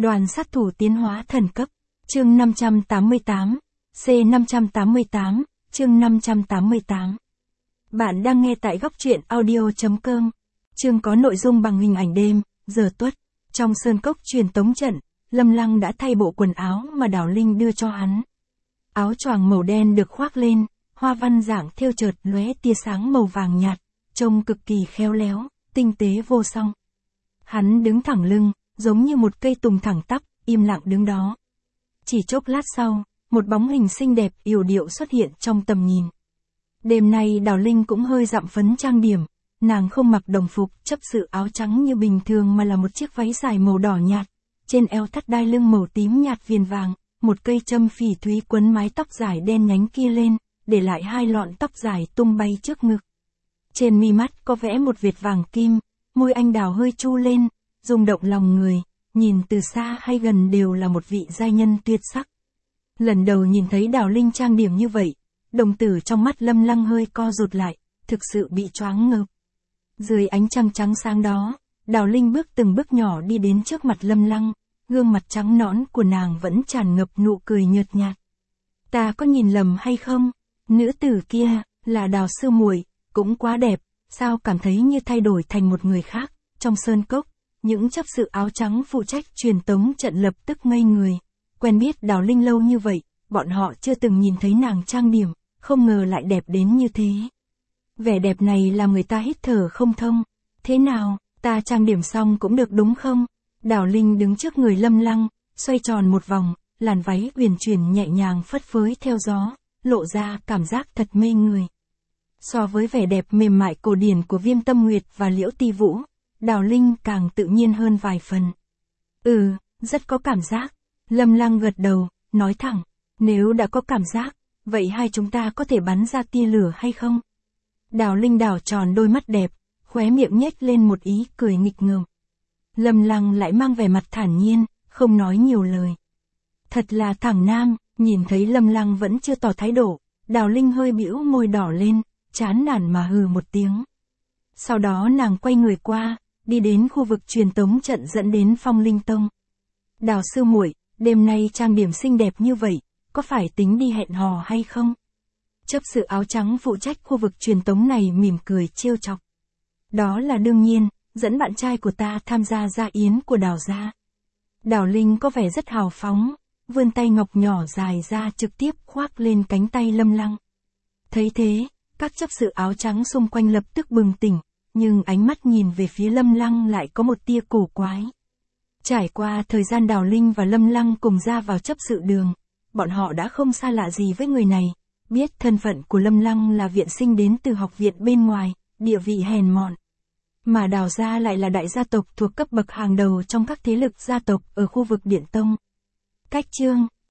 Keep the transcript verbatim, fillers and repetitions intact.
Đoàn sát thủ tiến hóa thần cấp. Chương năm trăm tám mươi tám. C năm trăm tám mươi tám. Chương năm trăm tám mươi tám. Bạn đang nghe tại góc truyện audio chấm com. Chương có nội dung bằng hình ảnh đêm, giờ tuất. Trong sơn cốc truyền tống trận, Lâm Lăng đã thay bộ quần áo mà Đào Linh đưa cho hắn. Áo choàng màu đen được khoác lên, hoa văn dạng thêu chợt lóe tia sáng màu vàng nhạt, trông cực kỳ khéo léo, tinh tế vô song. Hắn đứng thẳng lưng, giống như một cây tùng thẳng tắp, im lặng đứng đó. Chỉ chốc lát sau, một bóng hình xinh đẹp yểu điệu xuất hiện trong tầm nhìn. Đêm nay Đào Linh cũng hơi dặm phấn trang điểm, nàng không mặc đồng phục chấp sự áo trắng như bình thường mà là một chiếc váy dài màu đỏ nhạt, trên eo thắt đai lưng màu tím nhạt viền vàng, một cây châm phỉ thúy quấn mái tóc dài đen nhánh kia lên, để lại hai lọn tóc dài tung bay trước ngực. Trên mi mắt có vẽ một vệt vàng kim, môi anh đào hơi chu lên, rung động lòng người, nhìn từ xa hay gần đều là một vị giai nhân tuyệt sắc. Lần đầu nhìn thấy Đào Linh trang điểm như vậy, đồng tử trong mắt Lâm Lăng hơi co rụt lại, thực sự bị choáng ngợp. Dưới ánh trăng trắng sáng đó, Đào Linh bước từng bước nhỏ đi đến trước mặt Lâm Lăng, gương mặt trắng nõn của nàng vẫn tràn ngập nụ cười nhợt nhạt. Ta có nhìn lầm hay không? Nữ tử kia, là Đào sư muội, cũng quá đẹp, sao cảm thấy như thay đổi thành một người khác. Trong sơn cốc, những chấp sự áo trắng phụ trách truyền tống trận lập tức ngây người. Quen biết Đào Linh lâu như vậy, bọn họ chưa từng nhìn thấy nàng trang điểm, không ngờ lại đẹp đến như thế. Vẻ đẹp này làm người ta hít thở không thông. Thế nào, ta trang điểm xong cũng được đúng không? Đào Linh đứng trước người Lâm Lăng, xoay tròn một vòng, làn váy uyển chuyển nhẹ nhàng phất phới theo gió, lộ ra cảm giác thật mê người. So với vẻ đẹp mềm mại cổ điển của Viêm Tâm Nguyệt và Liễu Ti Vũ, Đào Linh càng tự nhiên hơn vài phần. Ừ, rất có cảm giác. Lâm Lăng gật đầu, nói thẳng, nếu đã có cảm giác, vậy hai chúng ta có thể bắn ra tia lửa hay không? Đào Linh đảo tròn đôi mắt đẹp, khóe miệng nhếch lên một ý cười nghịch ngợm. Lâm Lăng lại mang vẻ mặt thản nhiên, không nói nhiều lời. Thật là thẳng nam, nhìn thấy Lâm Lăng vẫn chưa tỏ thái độ, Đào Linh hơi bĩu môi đỏ lên, chán nản mà hừ một tiếng. Sau đó nàng quay người qua, đi đến khu vực truyền tống trận dẫn đến Phong Linh Tông. Đào sư muội, đêm nay trang điểm xinh đẹp như vậy, có phải tính đi hẹn hò hay không? Chấp sự áo trắng phụ trách khu vực truyền tống này mỉm cười trêu chọc. Đó là đương nhiên, dẫn bạn trai của ta tham gia gia yến của Đào gia. Đào Linh có vẻ rất hào phóng, vươn tay ngọc nhỏ dài ra trực tiếp khoác lên cánh tay Lâm Lăng. Thấy thế, các chấp sự áo trắng xung quanh lập tức bừng tỉnh, nhưng ánh mắt nhìn về phía Lâm Lăng lại có một tia cổ quái. Trải qua thời gian Đào Linh và Lâm Lăng cùng ra vào chấp sự đường, bọn họ đã không xa lạ gì với người này, biết thân phận của Lâm Lăng là viện sinh đến từ học viện bên ngoài, địa vị hèn mọn. Mà Đào gia lại là đại gia tộc thuộc cấp bậc hàng đầu trong các thế lực gia tộc ở khu vực Điện Tông. Cách chương